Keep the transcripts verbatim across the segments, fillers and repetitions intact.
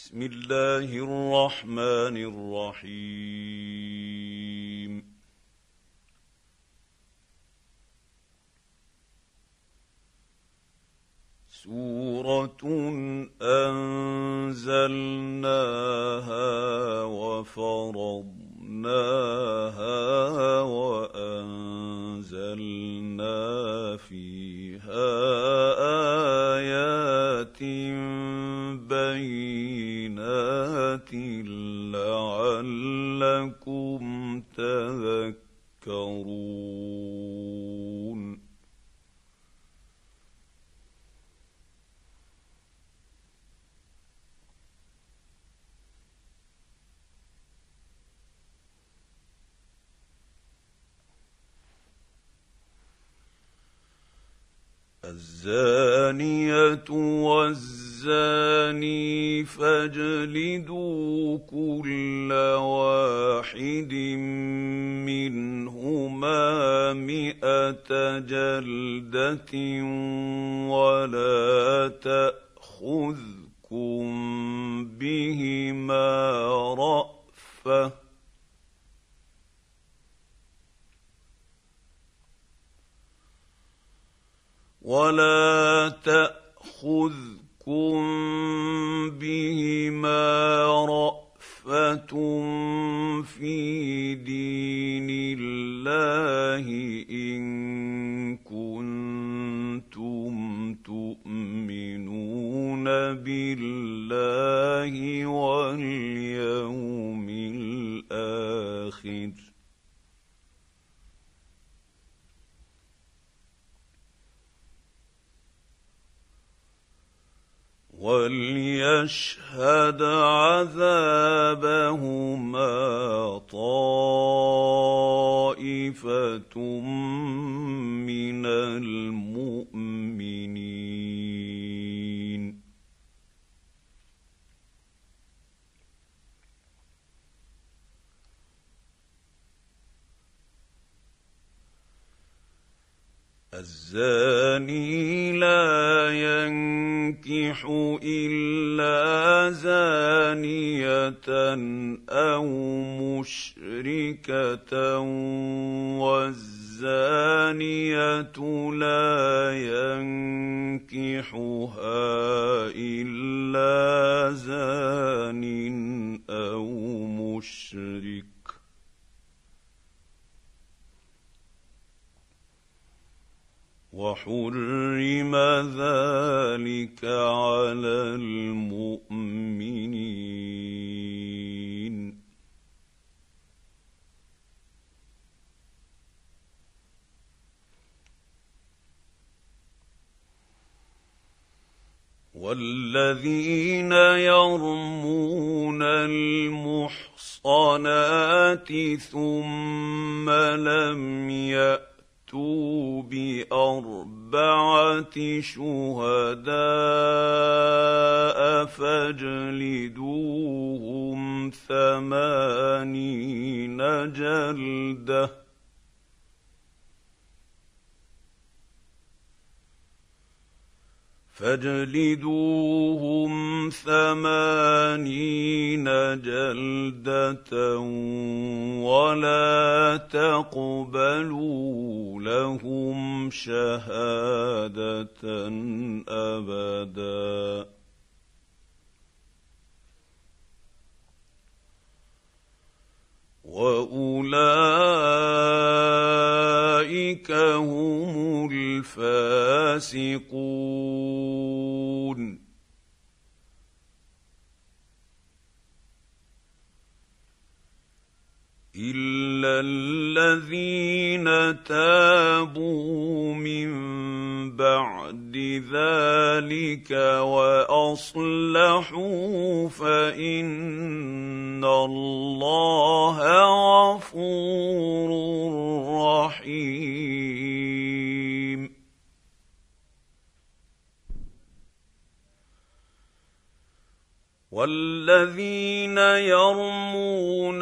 بسم الله الرحمن الرحيم. سورة أنزلناها وفرضناها وأنزلنا فيها آيات بينات لعلكم تذكرون. الزانية والزاني فاجلدوا كل واحد منهما مئة جلدة ولا تأخذكم بهما رأفة ولا تأخذكم بهما رأفة في دين الله إن كنتم تؤمنون بالله واليوم الآخر وليشهد عذابهما طائفة من المؤمنين. الزاني لا ينكح إلا زانية أو مشركة والزانية لا ينكحها إلا زان أو مشرك وحرم ذلك على المؤمنين. والذين يرمون المحصنات ثم لم يأتوا بأربعة شهداء فاجلدوهم ثمانين جلدة فاجلدوهم ثمانين جلدة ولا تقبلوا لهم شهادة أبدا وأولئك هم الفاسقون. إلا الذين تابوا من بعد ذلك وأصلحوا فإن الله غفور رحيم. والذين يرمون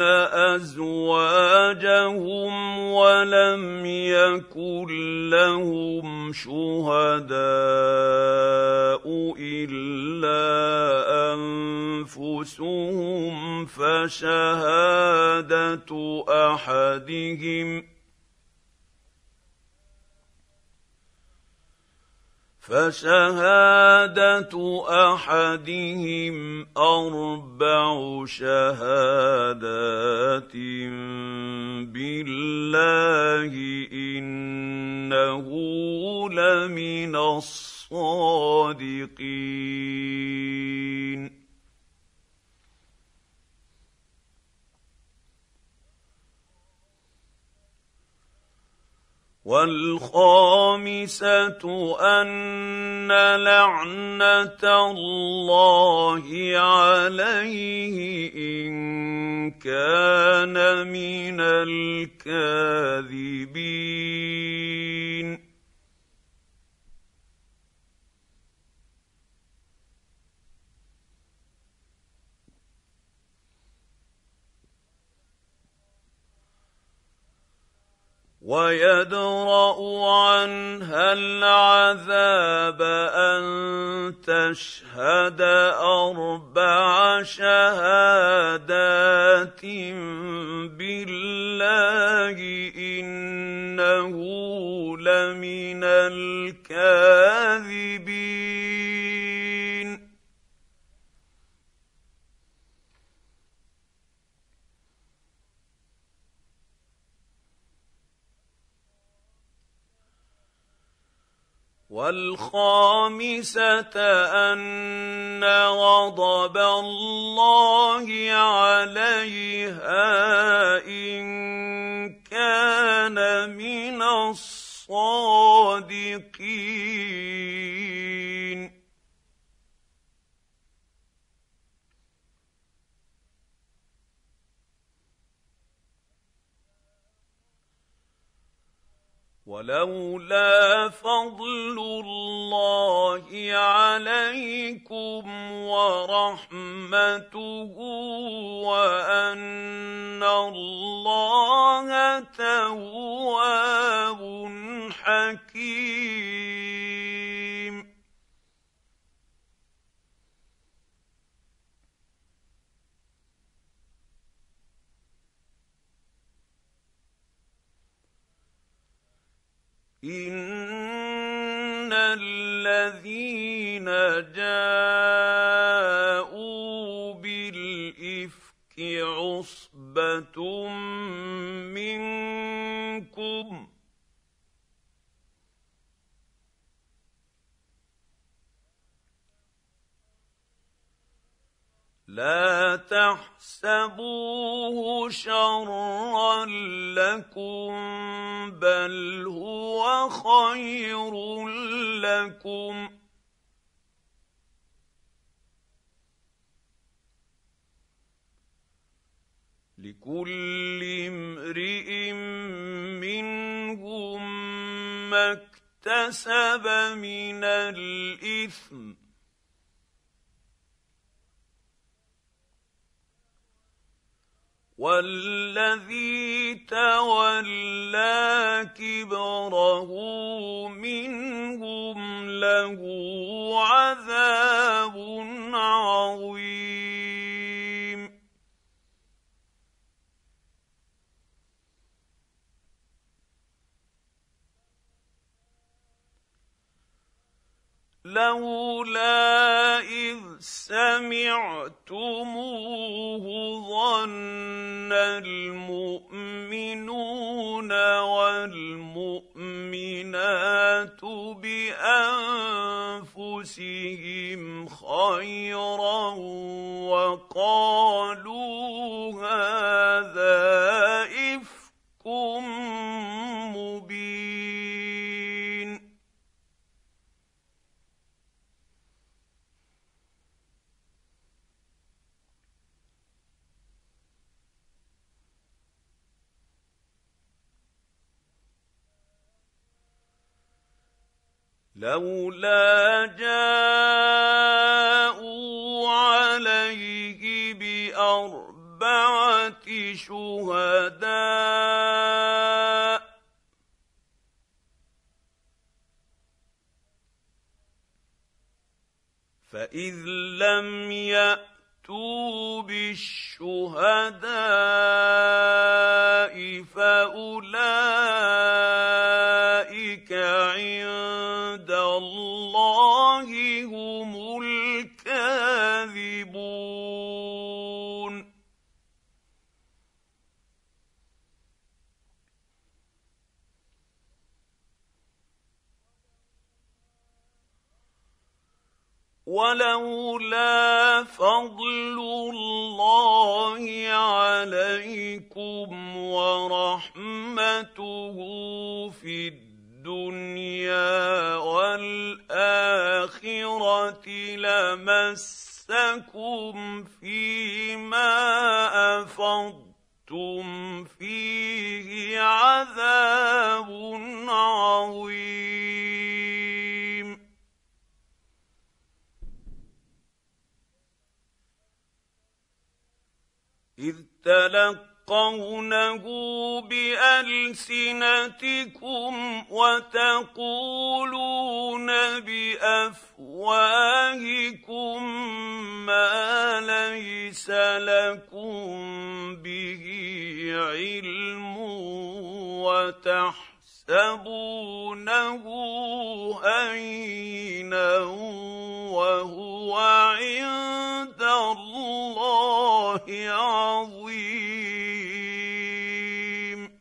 أزواجهم ولم يكن لهم شهداء إلا أنفسهم أنفسهم فشهادة أحدهم فشهادة أحدهم أربع شهادات بالله إنه لمن الصادقين. والخامسة أن لعنة الله عليه إن كان من الكاذبين. ويدرأ عنها العذاب أن تشهد أربع شهادات بالله إنه لمن الكاذبين. والخامسة أن غضب الله عليها إن كان من الصادقين. ولولا فضل الله عليكم ورحمته وأن الله تواب حكيم. إن الذين جاءوا بالإفك عصبة منكم لا تحسبوه شرا لكم بل هو خير لكم لكل امرئ منهم ما اكتسب من الإثم والذي تولى كبره منهم له عذاب عظيم. لولا إذ سمعتموه ظن المؤمنون والمؤمنات بأنفسهم خيرا وقالوا هذا إفك مبين. لولا جاءوا عليه بأربعة شهداء فإذ لم يأتوا فَأْتُوا بِالشُّهَدَاءِ فَأُولَٰئِكَ عِندَ اللَّهِ هُمُ الْكَاذِبُونَ. وَلَوْلَا فَضْلُ اللَّهِ عَلَيْكُمْ وَرَحْمَتُهُ فِي الدُّنْيَا وَالْآخِرَةِ لَمَسَّكُمْ فِيمَا أَفَضْتُمْ فِيهِ عَذَابٌ عَظِيمٌ. إِذْ تَلَقَّوْنَهُ بِأَلْسِنَتِكُمْ وَتَقُولُونَ بِأَفْوَاهِكُم مَّا لَيْسَ لَكُم بِهِ عِلْمٌ وَتَحْسَبُونَهُ هَيِّنًا وَهُوَ عِندَ اللَّهِ عظيم.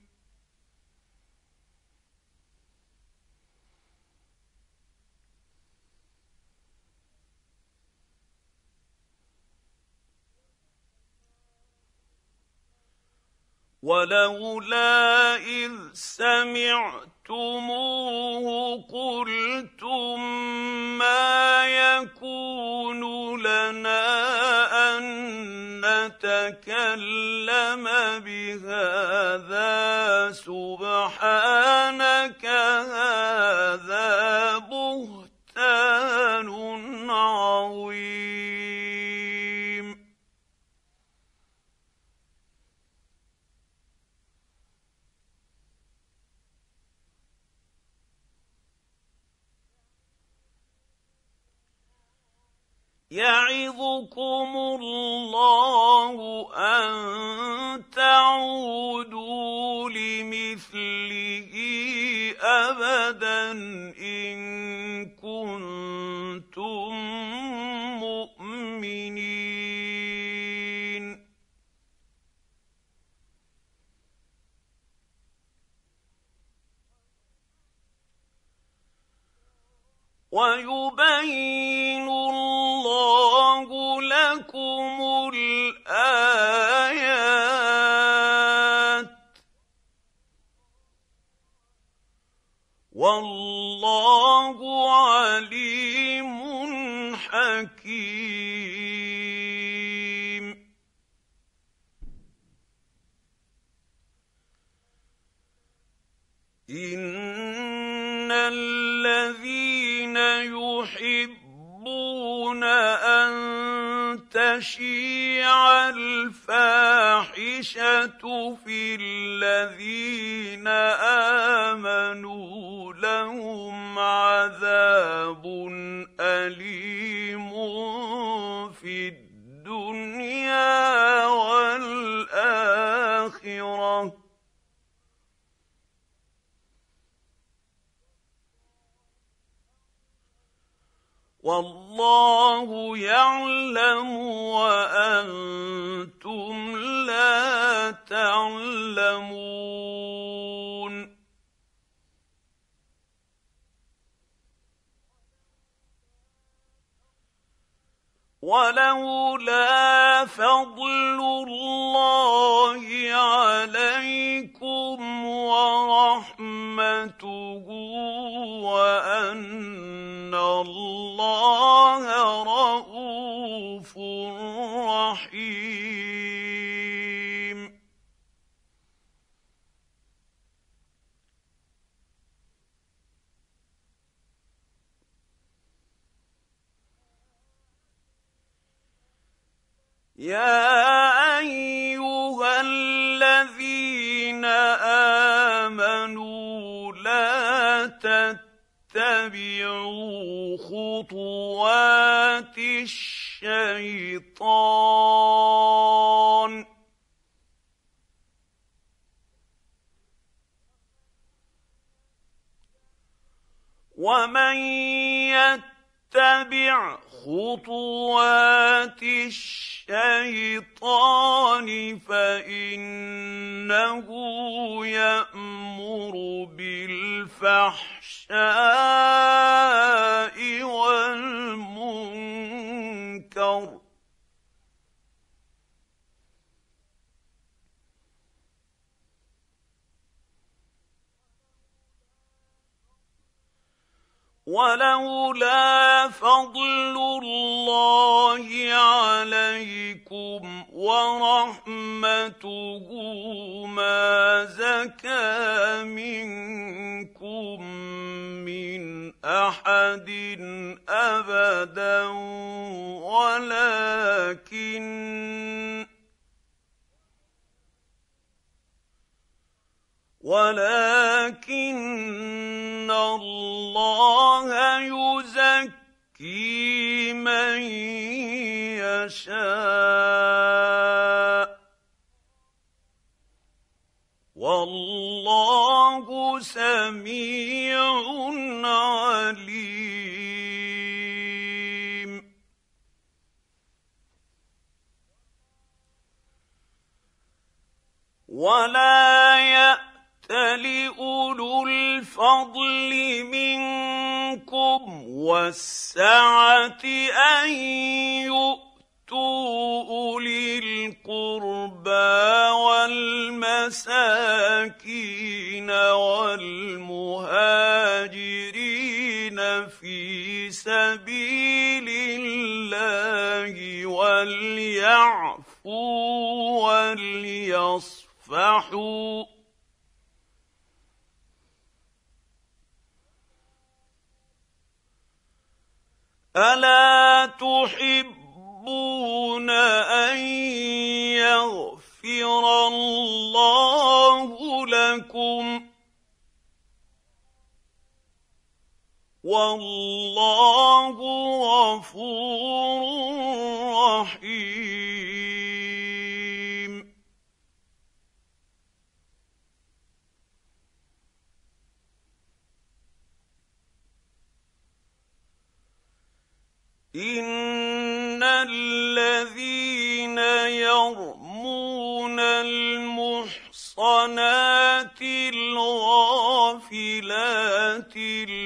وَلَوْلَا إِذْ سَمِعْتُمُوهُ قُلْتُم مَّا يَكُونُ لَنَا أَن نَّتَكَلَّمَ بِهَٰذَا سُبْحَانَكَ هَٰذَا بُهْتَانٌ عَظِيمٌ. يَعِظُكُمُ اللَّهُ أَن تَعُودُوا لِمِثْلِهِ أَبَدًا إِن كُنتُم مُّؤْمِنِينَ. وَيُبَيِّنُ اللَّهُ لَكُمُ الْآيَاتِ ۚ وَاللَّهُ عَلِيمٌ حَكِيمٌ. إِنَّ الَّذِينَ يُحِبُّونَ أَن تَشِيعَ الْفَاحِشَةُ فِي الَّذِينَ آمَنُوا لَهُمْ عَذَابٌ أَلِيمٌ فِي الدُّنْيَا وَالْآخِرَةِ ۚ وَاللَّهُ يَعْلَمُ وَأَنتُمْ لَا تَعْلَمُونَ. وَلَوْلَا فَضْلُ اللَّهِ عَلَيْكُمْ وَرَحْمَتُهُ وَأَنَّ اللَّهَ رَءُوفٌ رَّحِيمٌ يَا أَيُّهَا الَّذِينَ آمَنُوا لَا تَتَّبِعُوا خُطُوَاتِ الشَّيْطَانِ الشيطان ومن يتبع خطوات الشيطان فإنه يأمر بالفحشاء والمنكر ولولا فضل الله عليكم ورحمته ما زكى منكم من أحد أبدا ولكن ولكن الله يزكي من يشاء والله سميع عليم. ولا يأتل أولو الفضل منكم والسعة أن يؤتوا أولي القربى والمساكين والمهاجرين في سبيل الله وليعفوا وليصفحوا ألا تحبون أن يغفر الله لكم والله غفور رحيم. إن الذين يرمون المحصنات الغافلات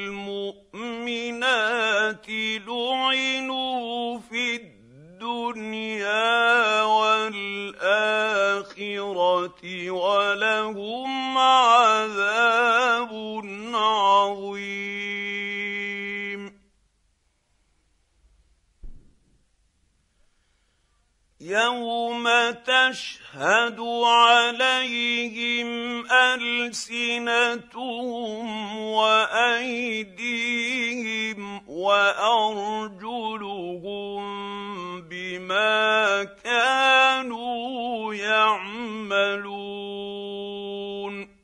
المؤمنات لعنوا في الدنيا والآخرة ولهم عذاب عظيم. يوم تشهد عليهم ألسنتهم وأيديهم وأرجلهم بما كانوا يعملون.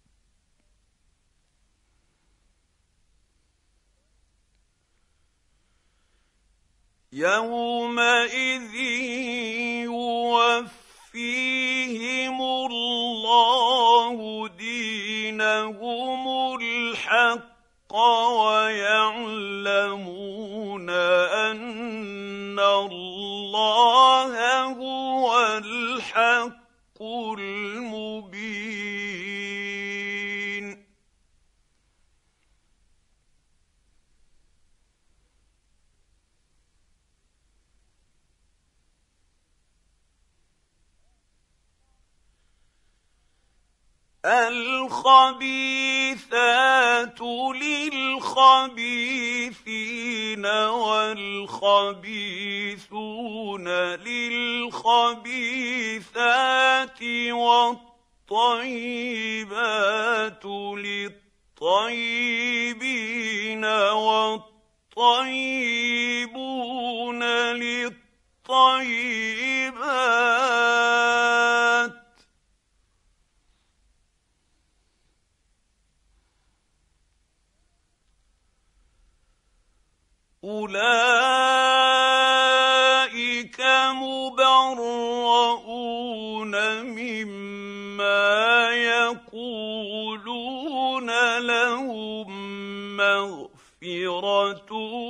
يومئذ يوفيهم الله دينهم الحق ويعلمون أن الله هو الحق المبين. الخبيثات للخبيثين والخبيثون للخبيثات والطيبات للطيبين والطيبون للطيبات أولئك ذلك مبرؤون مما يقولون لهم مغفرة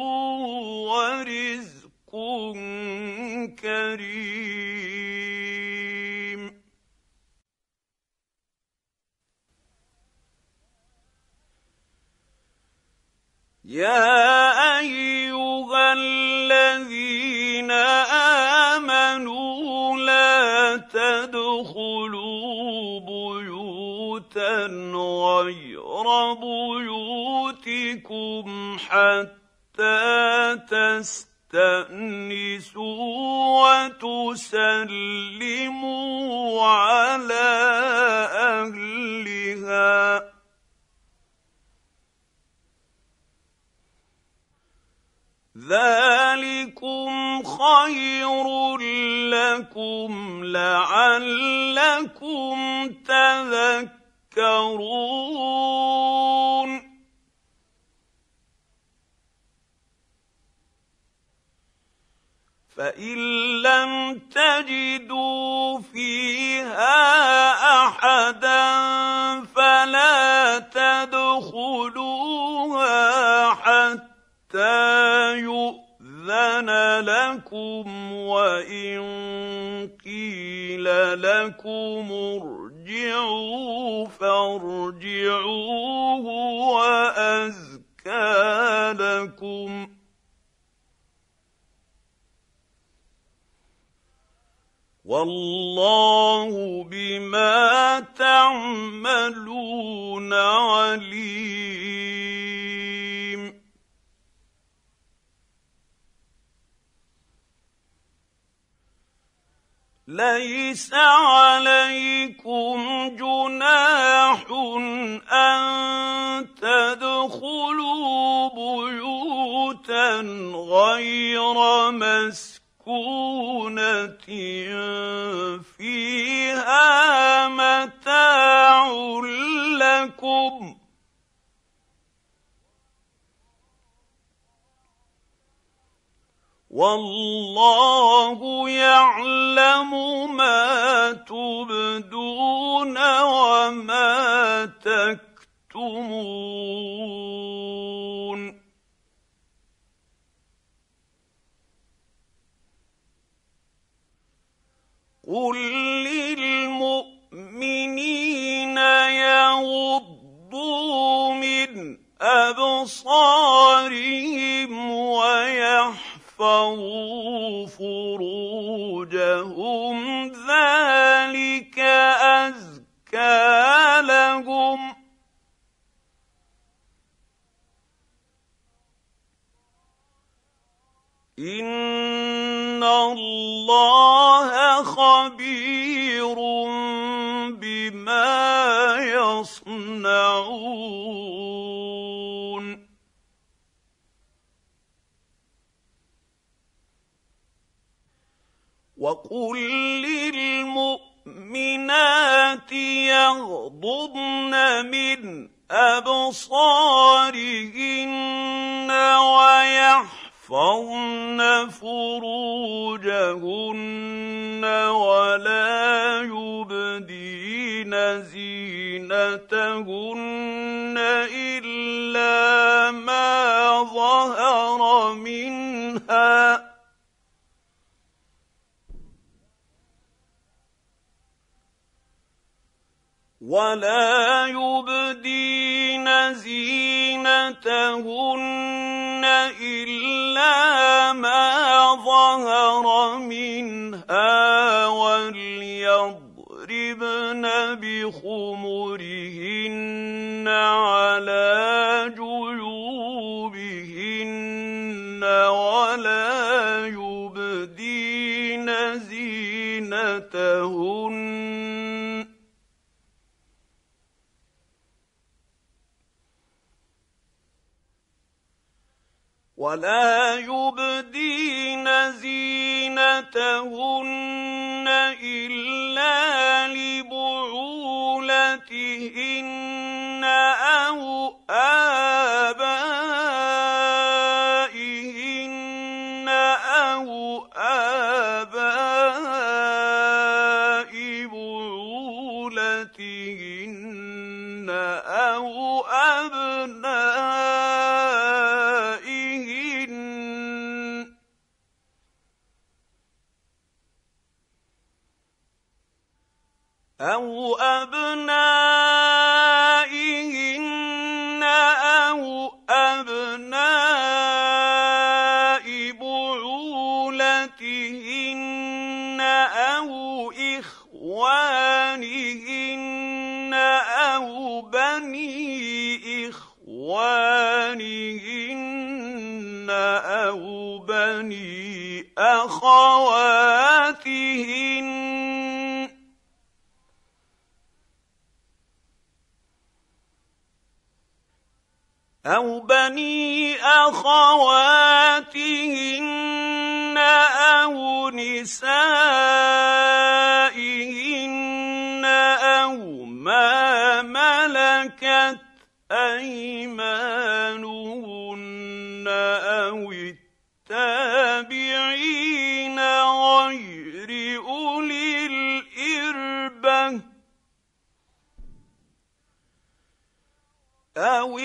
ورزق كريم. يا أيها الذين آمنوا لا تدخلوا بيوتا غير بيوتكم حتى تستأنسوا وتسلموا على أهلها. ذلكم خير لكم لعلكم تذكرون. فإن لم تجدوا فيها أحدا فلا تدخلوها حتى يؤذن لكم، وإن قيل لكم ارجعوا فارجعوا هو أزكى لكم. والله بما تعملون عليم. ليس عليكم جناح أن تدخلوا بيوتا غير مسكونة فيها متاع لكم، والله يعلم ما تبدون وما تكتمون. قل للمؤمنين يغضوا من أبصارهم ويحفظوا فروجهم ذلك أزكى لهم، إن الله خبير بما يصنعون. وقل للمؤمنات يغضضن من أبصارهن ويحفظن فروجهن ولا يبدين زينتهن إلا ما ظهر منها، ولا يبدين زينتهن إلا ما ظهر منها، وليضربن بخمرهن على جيوبهن ولا يبدين زينتهن ولا يبدين زينتهن إلا لبعولتهن أو آبائهن أو آباء بعولتهن أو أبنائهن أو أبنائهن أو أبناء بعولتهن أو إخوانهن أو بني إخوانهن أو بني أخواتهن أو بني أخواتهن أو نسائهن أو ما ملكت أيمانهن أو التابعين غير أولي الإربة أو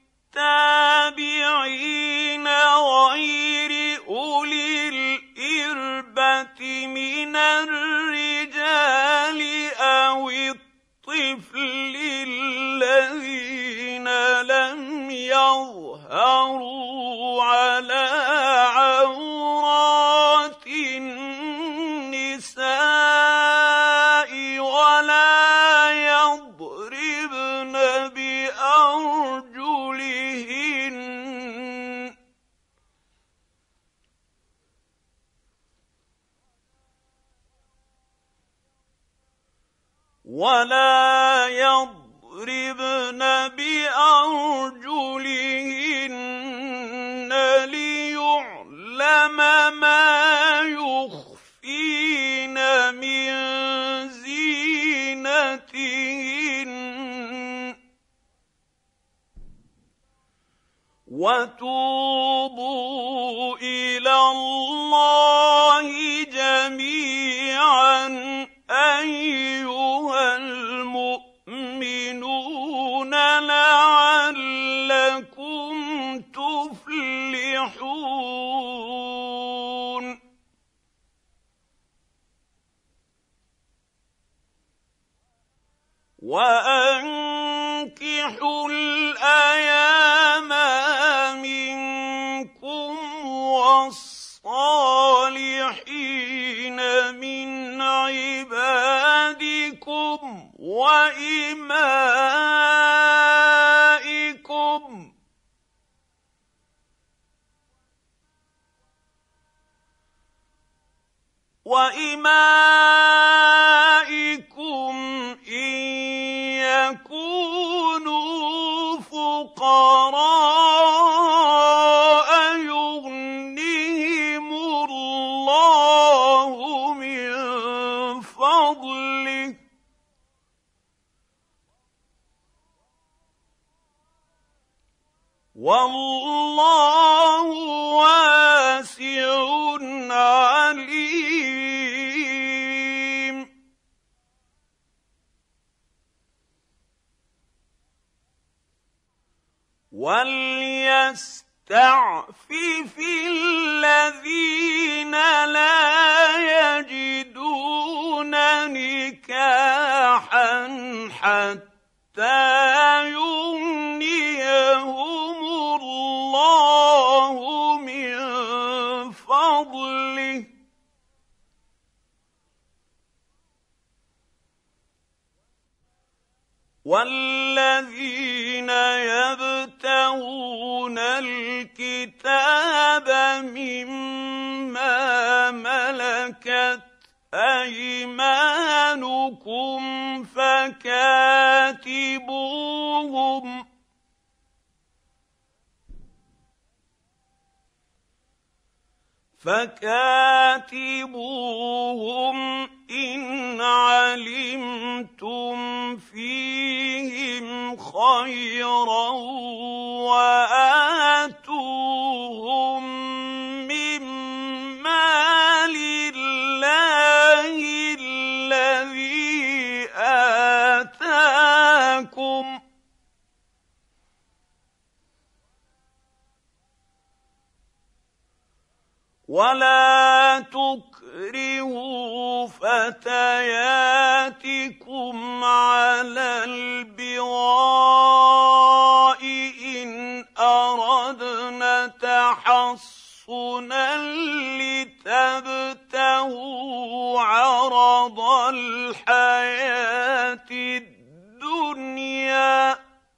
التابعين غير أولي الإربة من الرجال أو الطفل الذين لم يظهروا على عورات النساء ولا يضربن بأرجلهن ولا يضربن بأرجلهن ليعلم ما يخفين من زينتهن وتوبوا إلى الله جميعا أيها المؤمنون لعلكم تفلحون وأنكحوا الأيام منكم والصالحين من عبادكم وإمائكم وإمائكم إن يكونوا فقراء يغنهم الله من فضله والله واسع عليم وليستعفف الذين لا يجدون نكاحا حتى يغنيهم الله من فضله والذين يبتغون الكتاب مما ملكت أيمانكم فكاتبوهم فكاتبوهم إن علمتم فيهم خيرا وآتوهم من مال الله ولا تكرهوا فتياتكم على البغاء إن أردنا تحصنا لتبتغوا عرض الحياة الدنيا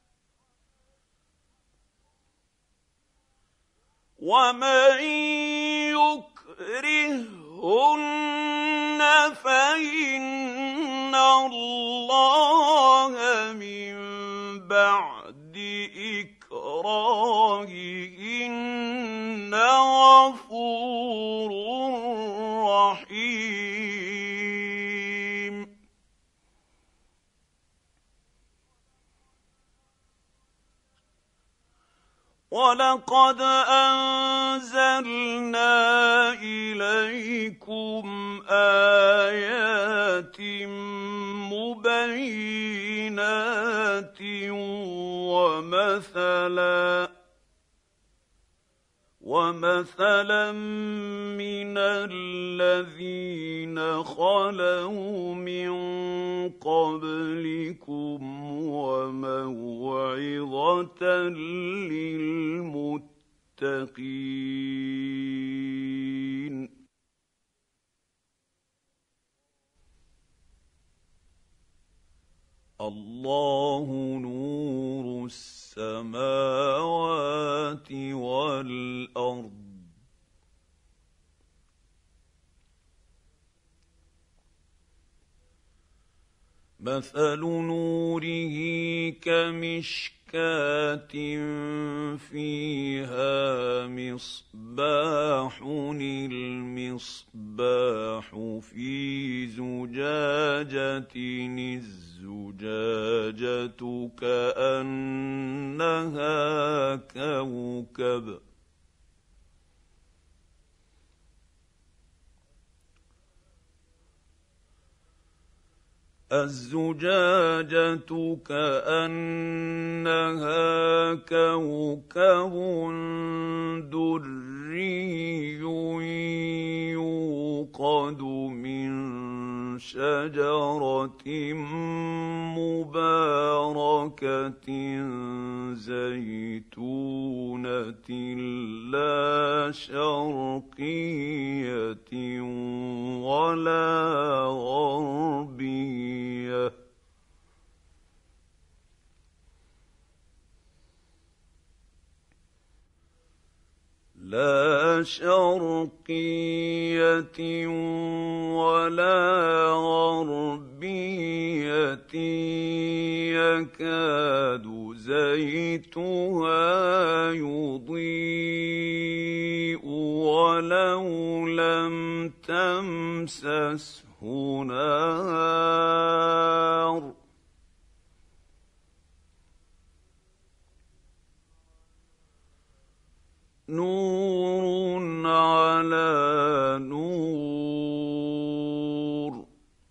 ومن يكرههن فإن الله من بعد إكراههن غفور رحيم. ولقد أنزلنا إليكم آيات مبينات ومثلا ومثلا من الذين خلوا من قبلكم وموعظة للمتقين. الله نور السماوات والأرض مثل نوره كمشكاة فيها مصباح المصباح في زجاجة الزجاجة كأنها كوكب الزجاجة كأنها كوكب دري يوقد من شجرة مباركة زيتونة لا شرقية ولا غربية لا شرقية ولا غربية يكاد زيتها يضيء ولو لم تمسسه نار نور على نور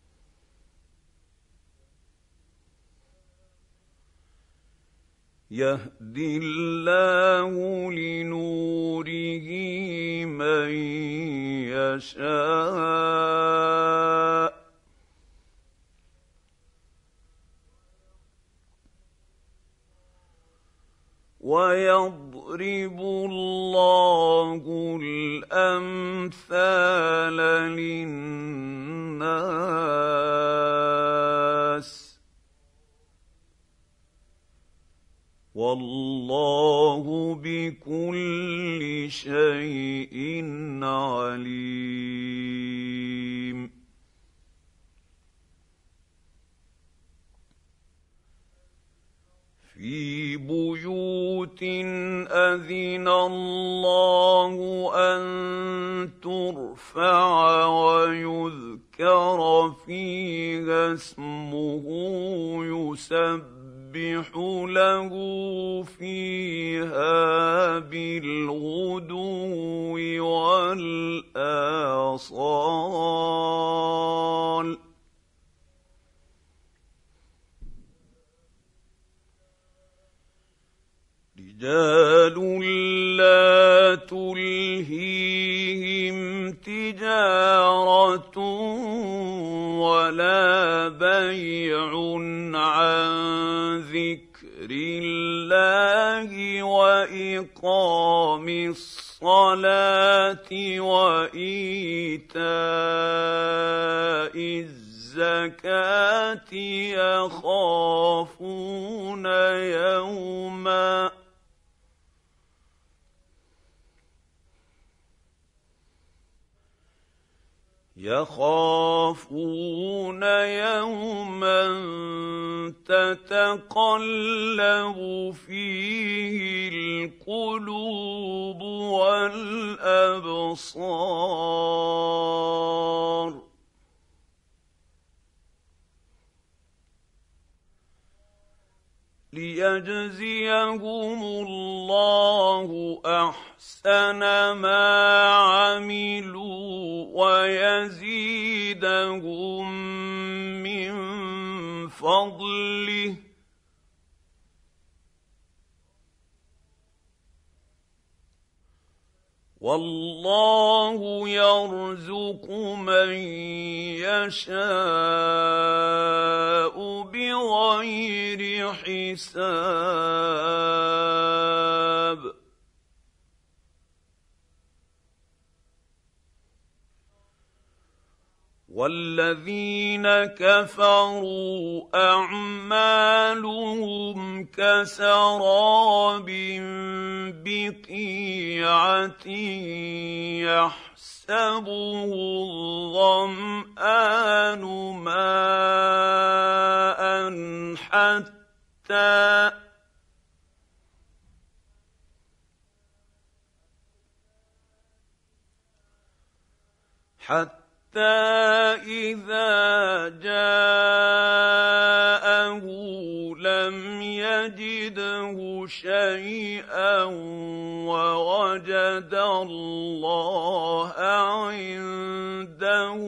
يهدي الله لنوره من يشاء ويضرب الله الأمثال للناس والله بكل شيء عليم. في بيوت أذن الله أن ترفع ويذكر فيها اسمه يسبح له فيها بالغدو والآصال رجال لا تلهيهم تجاره ولا بيع عن ذكر الله واقام الصلاه وايتاء الزكاه يخافون يوما يخافون يوما تتقلب فيه القلوب والأبصار ليجزيهم الله أحسن ما عملوا ويزيدهم من فضله والله يرزق من يشاء بغير حساب والذين كفروا أعمالهم كسراب بقيعة يحسبه الظمآن ماء حتى حتى إذا جاءه لم يجده شيئا ووجد الله عنده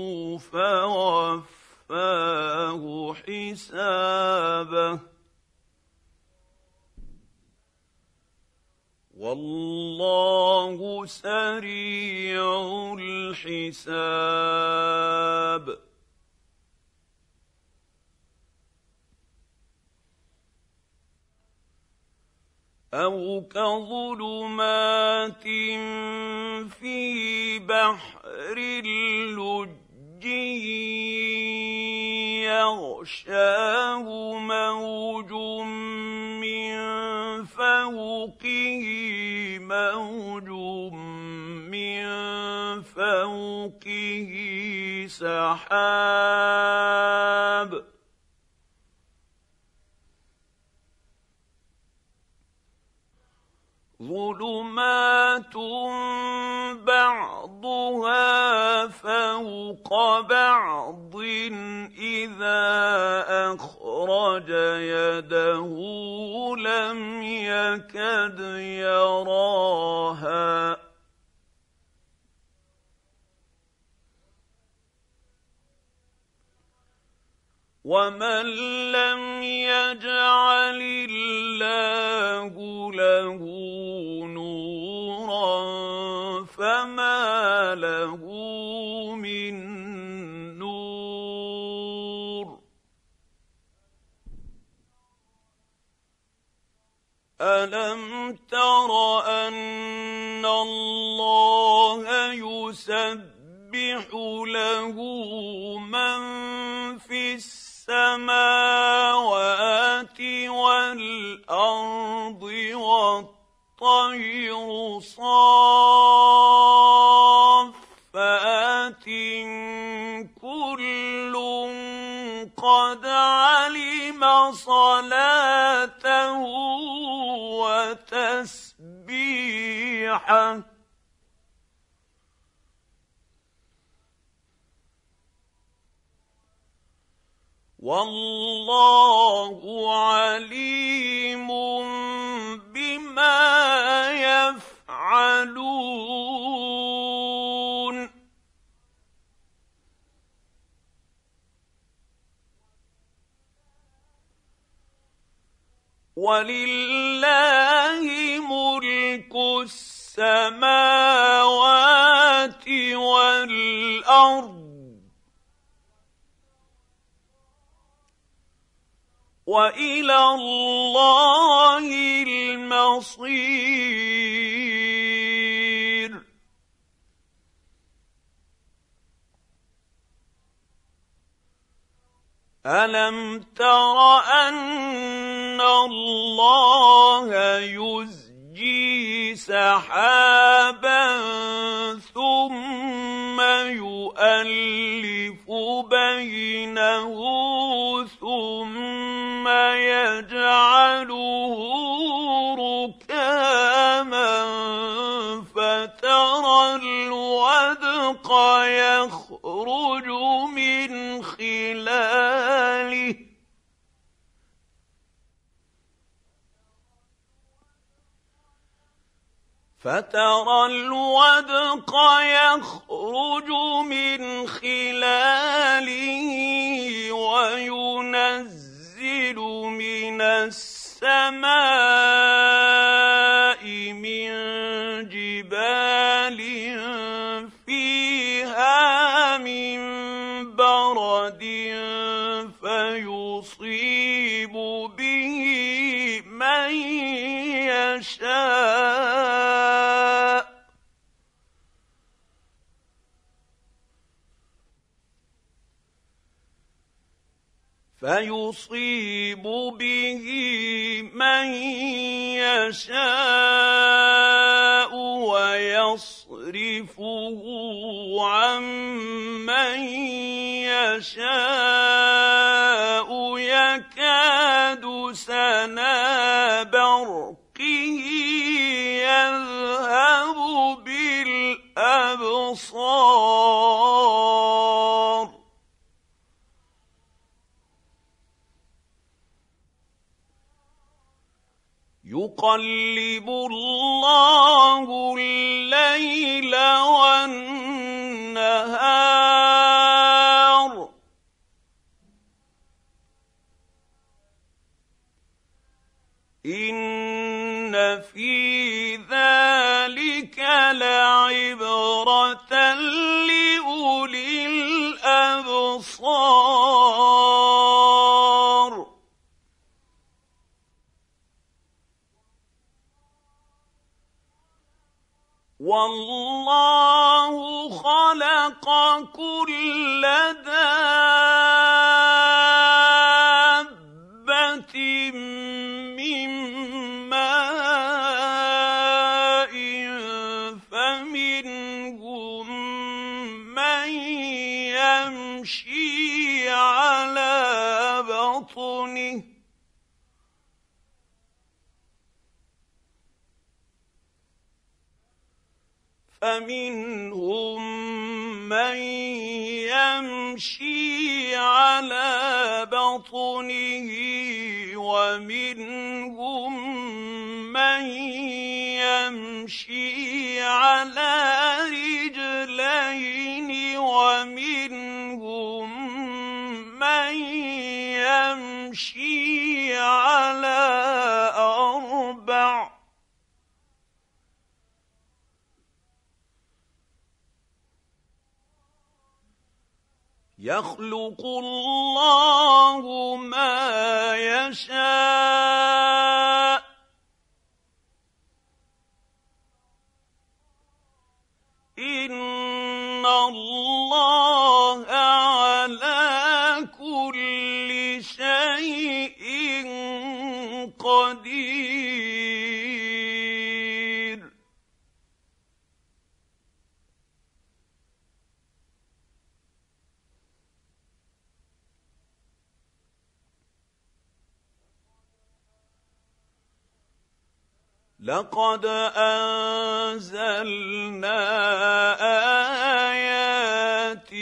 فوفاه حسابه والله سريع الحساب أو كظلمات في بحر لجي يغشاه موج من فوقه موج من فوقه سحاب ظلمات بعضها فوق بعض إذا أخرج يده لم يكد يراها ومن لم يجعل الله له نورا فما له من نور ألم تر أن الله يسبح له من في السماوات والأرض والطير صافات كل قد علم صلاته وتسبيحه والله عليم بما يفعلون ولله ملك السماوات والأرض الأرض وإلى الله المصير. ألم تر أن الله يزجي سحابا ثم يؤلف بينه ثم يجعله ركاما فترى الودق يخرج من خلاله فترى الودق يخرج من خلاله وينزل من السماء من جبال فيها من برد فيصيب به من يشاء فيصيب به من يشاء ويصرفه عن من يشاء يكاد سنا برقه يذهب بالأبصار يقلب الله الليل والنهار إن في ذلك لعبرة لأولي الأبصار والله خلق كل دابة من ماء فمنهم من يمشي على بطنه فمنهم من يمشي على بطنه ومنهم من يمشي على رجلين ومنهم من يمشي على أربع يخلق الله ما يشاء إن الله على كل شيء قدير. لقد أنزلنا آيات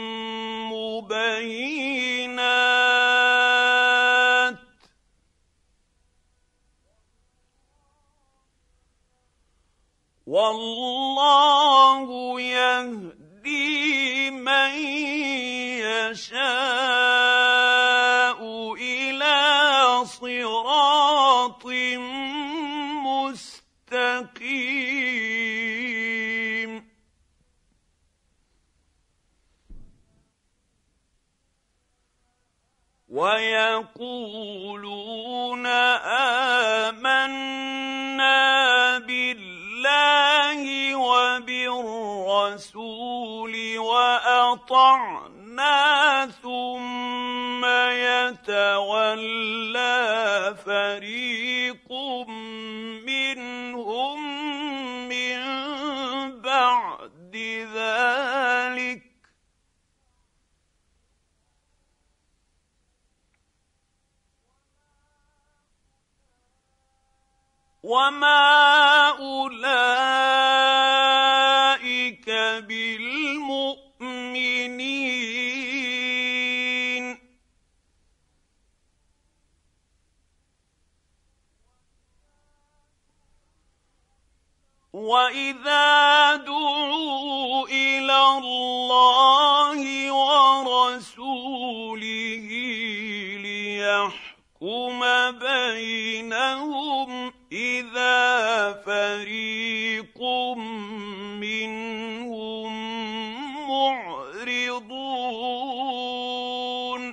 مبينات والله يهدي من يشاء إلى صراط مستقيم. ويقولون آمنا بالله وبالرسول وأطعنا ثم يتولى فريق منهم من بعد ذلك وما أولئك بالمؤمنين وإذا دعوا إلى الله ورسوله ليحكم بينهم إذا فريق منهم معرضون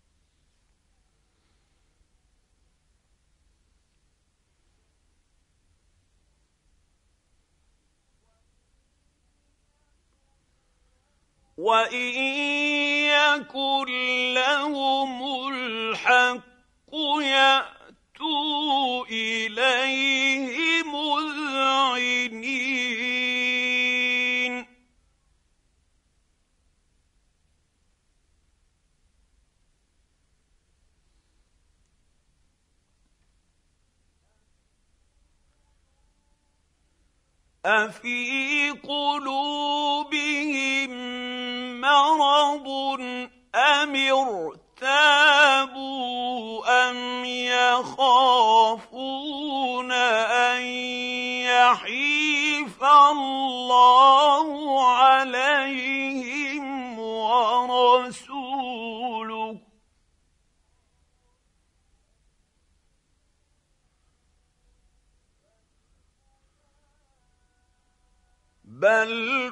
وإن يكن لهم الحق يأتوا إليه مذعنين أفي قلوبهم مرض أم ارتابوا أم يخافون أن يحيف الله عليهم ورسوله بل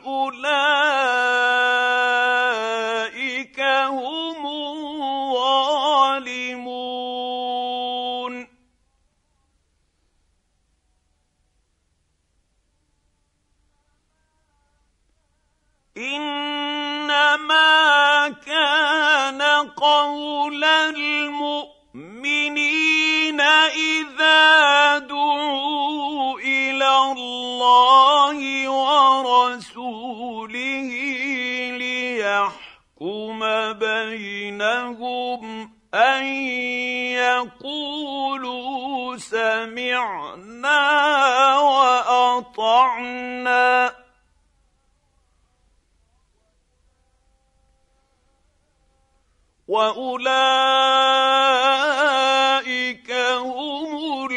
أولئك هم الظالمون إنما كان قول المؤمنين إذا دعوا إلى الله ورسوله ليحكم بينهم أن يقولوا سمعنا وأطعنا وأولئك هم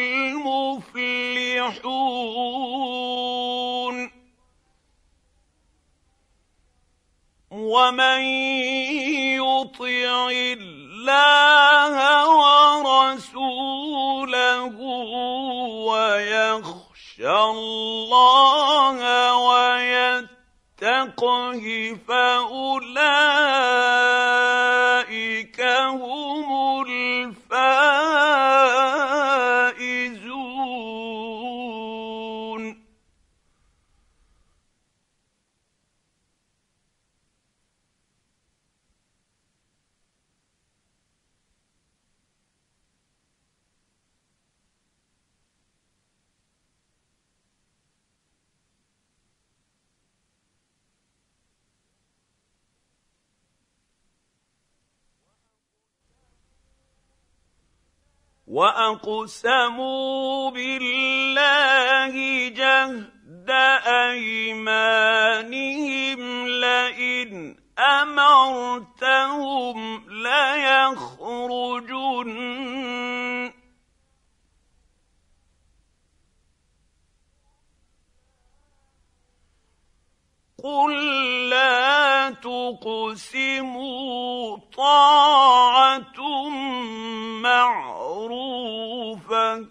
المفلحون ومن يطع الله ورسوله ويخشى الله ويتقه فأولئك هم الفائزون وأقسموا بالله جهد أيمانهم لئن أمرتهم ليخرجن قل لا تقسموا طاعة معروفة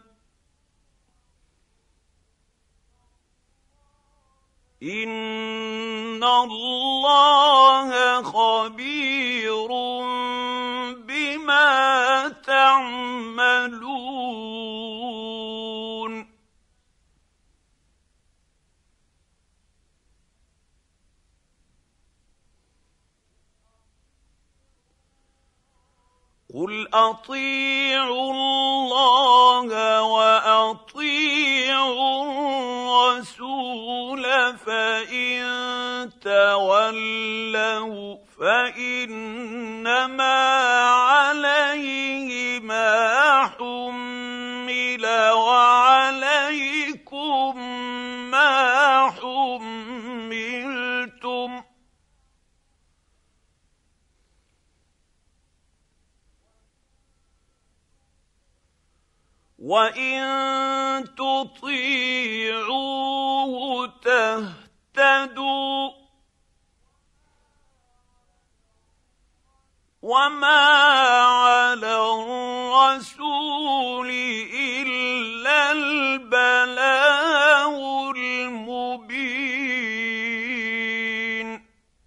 إن الله خبير بما يعملون قل اطيعوا الله واطيعوا الرسول فان تولوا فانما عليه ما حمل وعليكم ما حملتم وَإِن تُطِيعُوهُ تَهْتَدُوا ۚ وَمَا عَلَى الرَّسُولِ إِلَّا الْبَلَاغُ الْمُبِينُ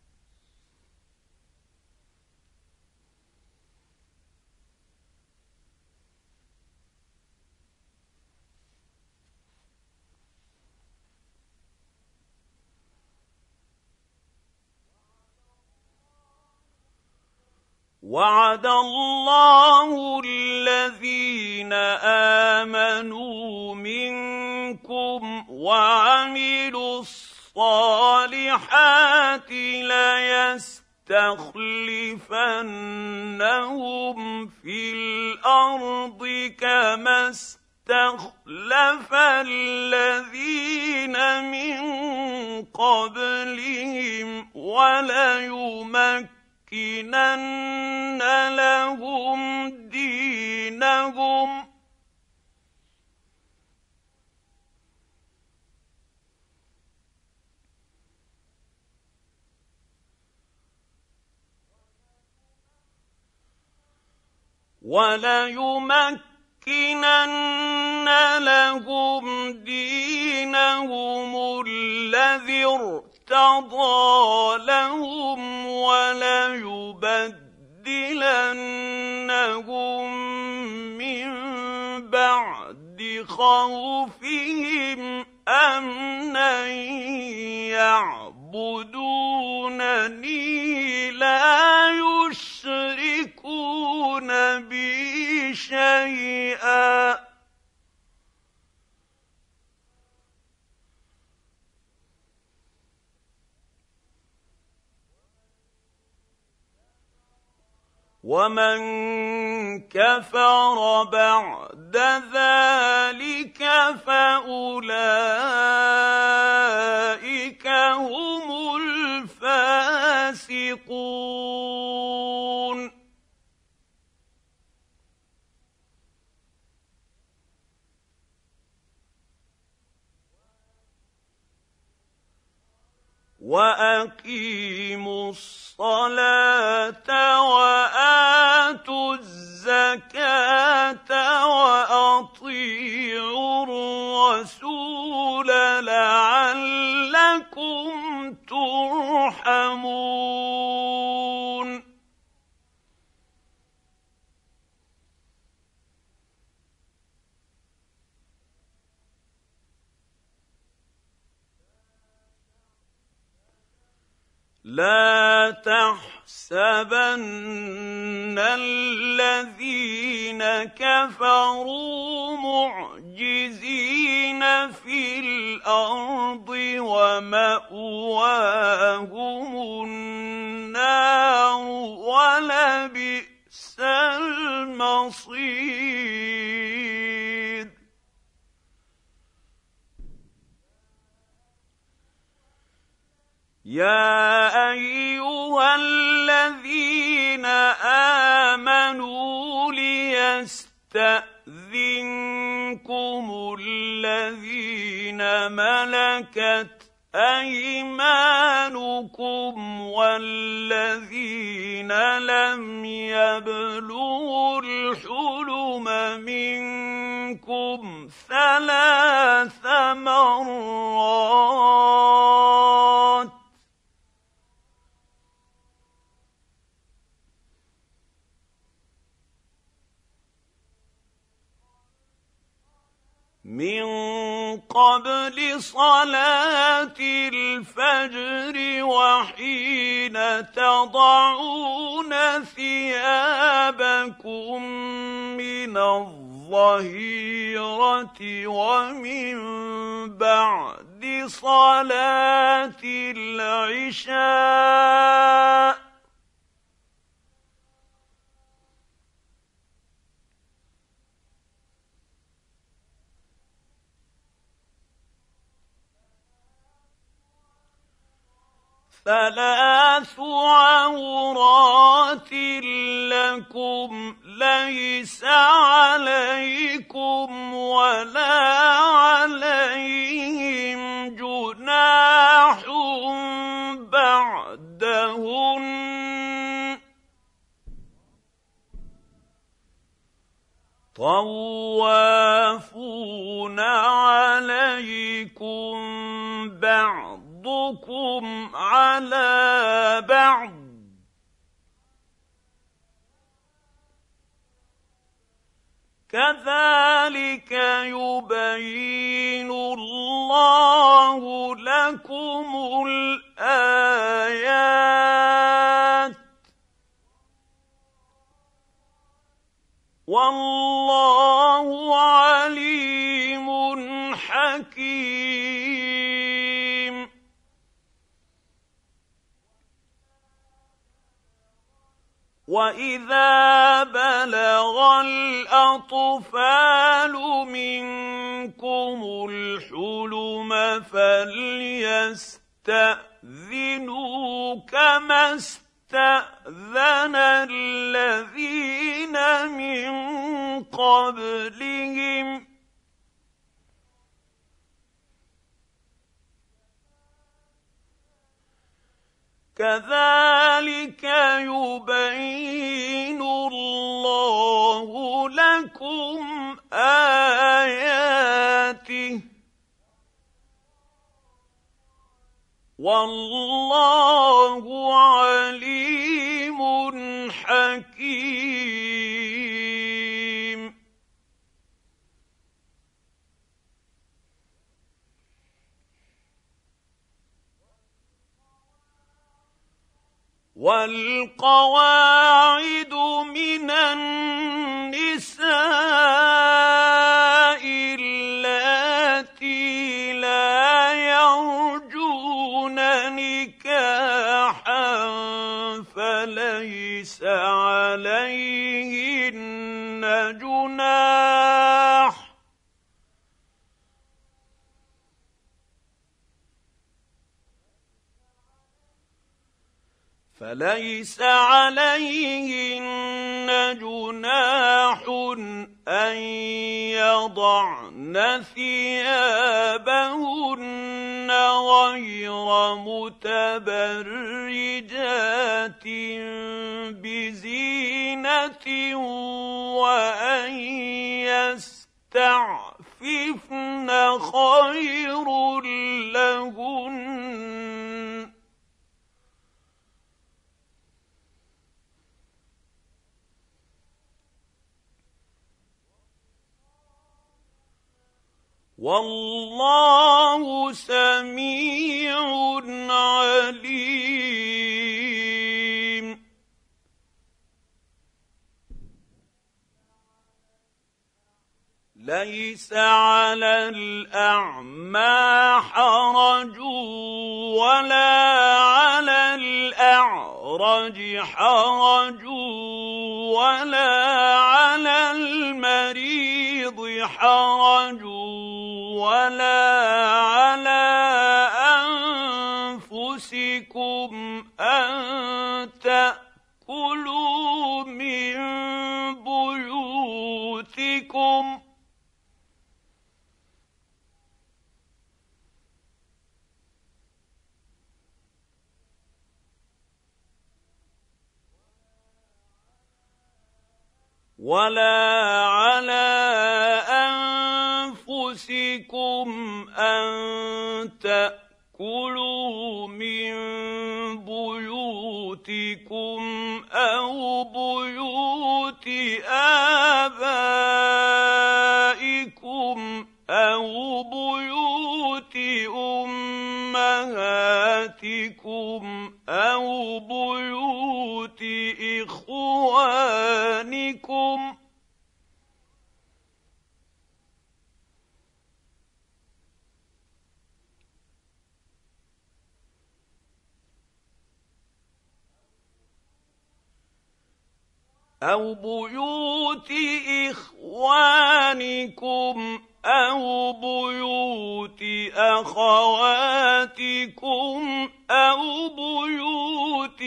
وعد الله الذين آمنوا منكم وعملوا الصالحات ليستخلفنهم في الأرض كما استخلف الذين من قبلهم وليمكنن لَّيُمَكِّنَنَّ لَهُمْ دِينَهُمْ وَلَيُمَكِّنَنَّ لَهُمْ دِينَهُمُ الَّذِي ارْتَضَىٰ لَهُمْ وَلَيُبَدِّلَنَّهُم مِّن بَعْدِ خَوْفِهِمْ أَمْنًا يَعْبُدُونَنِي لَا يُشْرِكُونَ بِي شَيْئًا وَمَن كَفَرَ بَعْدَ ذَٰلِكَ فَأُولَٰئِكَ هُمُ الْفَاسِقُونَ وَأَقِيمُوا الصَّلَاةَ وَآتُوا الزَّكَاةَ وَأَطِيعُوا الرَّسُولَ لَعَلَّكُمْ تُرْحَمُونَ لَا تَحْسَبَنَّ الَّذِينَ كَفَرُوا مُعْجِزِينَ فِي الْأَرْضِ وَمَأْوَاهُمُ النَّارُ وَلَبِئْسَ الْمَصِيرُ يَا أَيُّهَا الَّذِينَ آمَنُوا لِيَسْتَأْذِنكُمُ الَّذِينَ مَلَكَتْ أَيْمَانُكُمْ وَالَّذِينَ لَمْ يَبْلُغُوا الْحُلُمَ مِنكُمْ ثَلَاثَ مَرَّاتٍ من قبل صلاة الفجر وحين تضعون ثيابكم من الظهيرة ومن بعد صلاة العشاء ثلاث عورات لكم ليس عليكم ولا عليهم جناح بعدهن طوافون عليكم بعض بعضكم على بعض كذلك يبين الله لكم الآيات والله عليم حكيم. وَإِذَا بَلَغَ الْأَطْفَالُ مِنكُمُ الْحُلُمَ فَلْيَسْتَأْذِنُوا كَمَا اسْتَأْذَنَ الَّذِينَ مِن قَبْلِهِمْ كَذَلِكَ يُبَيِّنُ اللَّهُ لَكُمْ آيَاتِهِ وَاللَّهُ عَلِيمٌ حَكِيمٌ. وَالْقَوَاعِدُ مِنَ النِّسَاءِ اللَّاتِي لَا يَرْجُونَ نِكَاحًا فَلَيْسَ عَلَيْهِنَّ جُنَاحٌ فليس عليهن جناح أن يضعن ثيابهن غير متبرجات بزينة وأن يستعففن خير لهن والله سميع عليم. ليس على الأعمى حرج ولا على الأعرج حرج ولا على المريض حرج ولا على أنفسكم أن تأكلوا من بيوتكم ولا على أنفسكم أن تأكلوا من بيوتكم أو بيوت آبائكم إخوانكم أو بيوت إخوانكم أو بيوت أخواتكم أو بيوت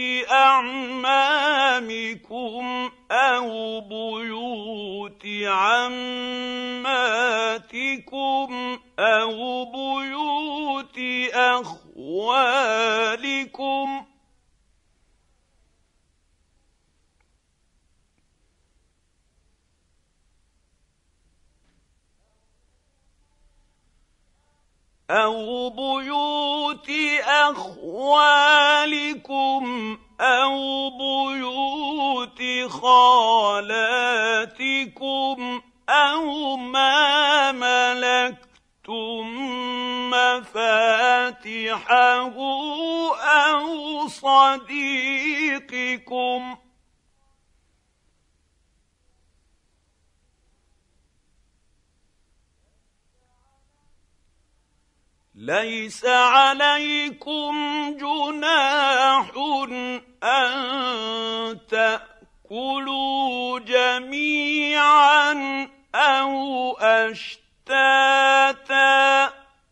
أعمامكم أو بيوت عماتكم أو بيوت أخوالكم أو بيوت أخوالكم أو بيوت خالاتكم أو ما ملكتم مفاتحه أو صديقكم ليس عليكم جناح أن تأكلوا جميعا أو أشتاتا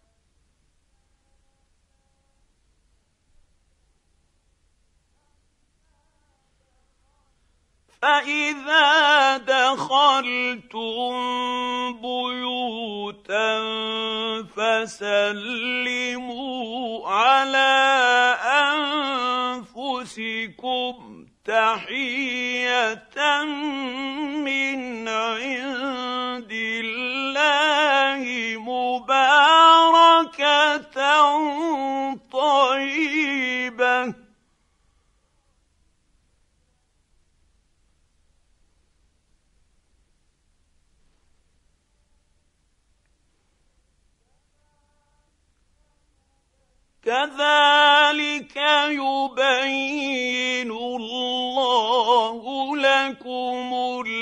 فإذا دخلتم بيوتا فسلموا على أنفسكم تحية من عند الله مباركة طيبة كذلك يبين الله لكم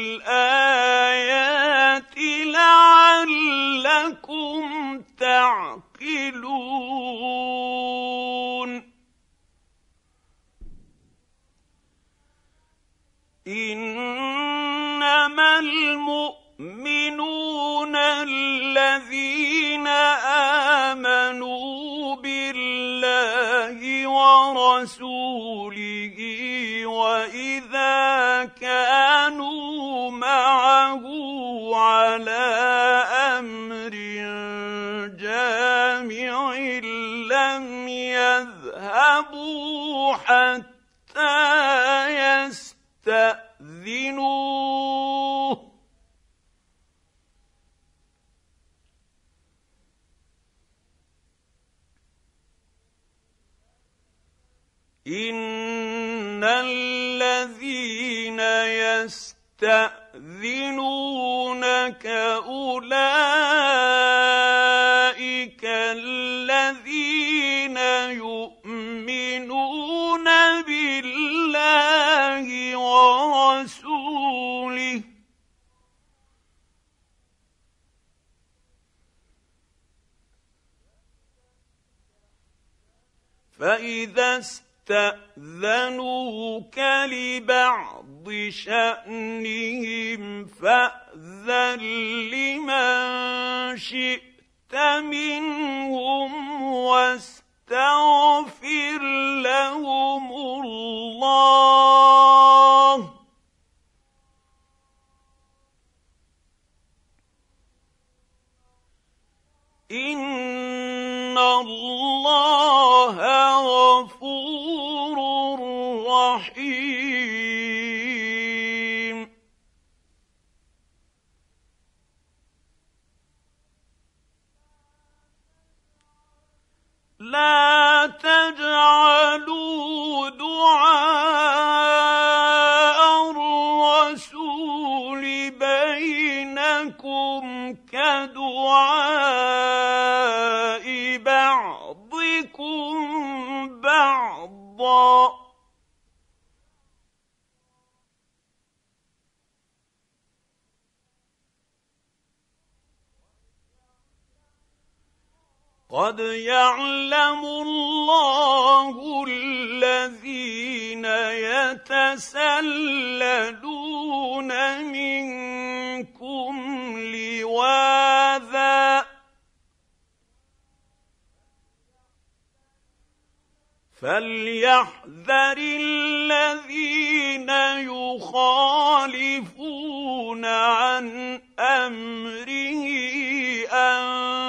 الآيات لعلكم تعقلون إنما المؤمنون الذين آمنوا بالله ورسوله وإذا كانوا معه على أمر جامع لم يذهبوا حتى يستأذنوه إن الذين يستأذنونك أولئك الذين يؤمنون بالله ورسوله فإذا استأذنوك لبعض شأنهم فأذن لمن شئت منهم واستغفر لهم الله إن الله غفور رحيم لا تجعلوا دعاء الرسول بينكم كدعاء بعضكم بعضا قد يعلم الله الذين يتسللون منكم لواذا فليحذر الذين يخالفون عن أمره أن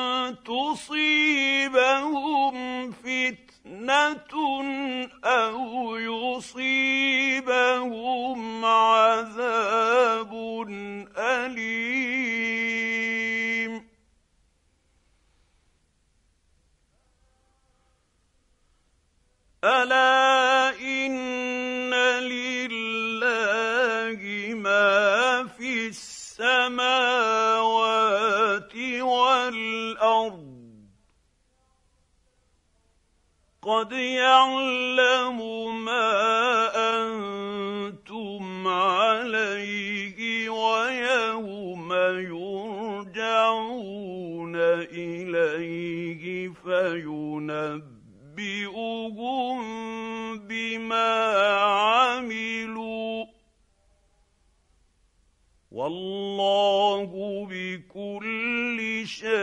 تصيبهم فتنة أو يصيبهم عذاب أليم. ألا إن لله ما في السماوات والأرض قد يعلم ما أنتم عليه ويوم يرجعون إليه فينبئهم بما عملوا والله بكل شيء